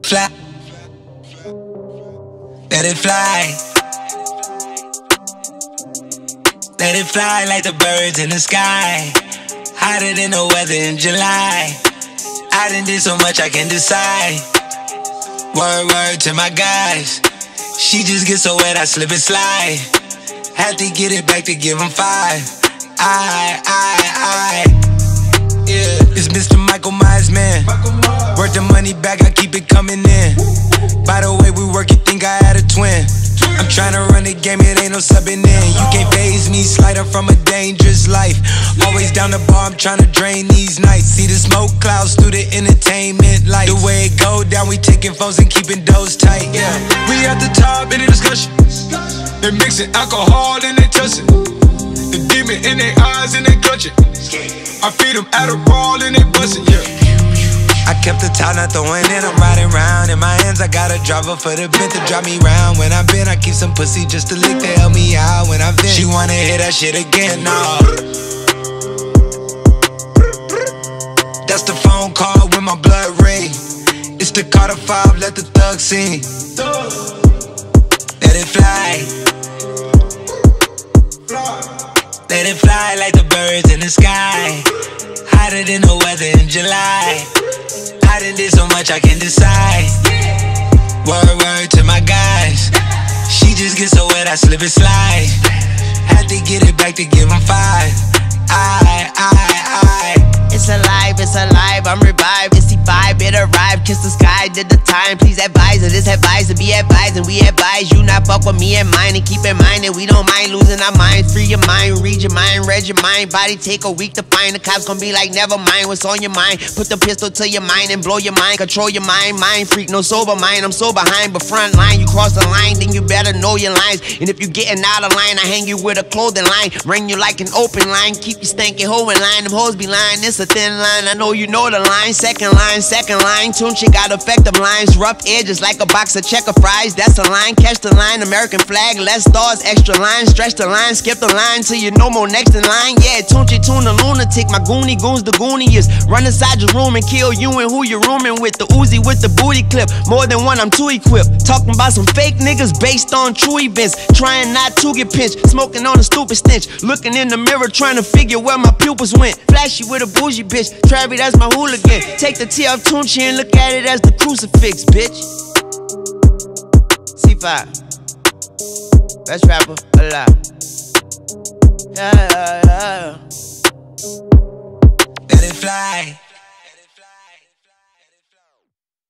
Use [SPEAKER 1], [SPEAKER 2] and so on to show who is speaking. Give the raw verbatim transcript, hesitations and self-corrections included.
[SPEAKER 1] Fly, let it fly. Let it fly like the birds in the sky, hotter than the weather in July. I done did so much I can decide. Word, word to my guys. She just gets so wet I slip and slide. Had to get it back to give him five. I, I, I Yeah, it's Mister Michael Myers, man. Worth the money back, I keep it coming in. By the way we work, you think I had a twin. I'm tryna run the game, it ain't no subbing in. You can't faze me, slider from a dangerous life. Always down the bar, I'm tryna drain these nights. See the smoke clouds through the entertainment lights. The way it go down, we taking phones and keeping those tight, yeah.
[SPEAKER 2] We at the top in the discussion. They mixing alcohol and they touching. The demon in their eyes and they clutching. I feed them Adderall and they bustin', yeah.
[SPEAKER 1] I kept the top, not throwing in, I'm riding round. In my hands, I got a driver for the bent to drive me round. When I been, I keep some pussy just to lick to help me out. When I been, she wanna hear that shit again, nah. That's the phone call when my blood ring. It's the Carter five, let the thug sing. Let it fly. Let it fly like the birds in the sky, hotter than the weather in July. I done did so much I can decide. Word, word to my guys. She just gets so wet I slip and slide. Had to get it back to give him five. I, I, I
[SPEAKER 3] It's alive, it's alive, I'm revived. It's the vibe, it arrived, kiss the sky, did the time. Please advise her, this advice to be advised. And we advise you not fuck with me and mine. And keep in mind that we don't mind losing our mind. Free your mind, read your mind, read your mind. Body take a week to find. The cops gonna be like, never mind what's on your mind. Put the pistol to your mind and blow your mind. Control your mind, mind freak, no sober mind. I'm so behind, but front line. You cross the line, then you better know your lines. And if you getting out of line, I hang you with a clothing line. Ring you like an open line, keep you stanky hoe in line. Them hoes be lying, it's a thin line. I know you know the line. Second line, second line. Tunchi got effective lines. Rough edges like a box of checker fries. That's a line, catch the line. American flag, less stars, extra line. Stretch the line, skip the line till you no more next in line. Yeah, Tunchi tune the lunatic. My goonie goons the gooniest. Run inside your room and kill you and who you're rooming with. The Uzi with the booty clip. More than one, I'm too equipped. Talking about some fake niggas based on true events. Trying not to get pinched. Smoking on a stupid stench. Looking in the mirror trying to figure where my pupils went. Flashy with a bougie bitch. Travis, that's my hooligan. Take the T off Tunchi and look at it as the crucifix, bitch. C five, best rapper alive. Yeah, yeah, yeah.
[SPEAKER 1] let it fly.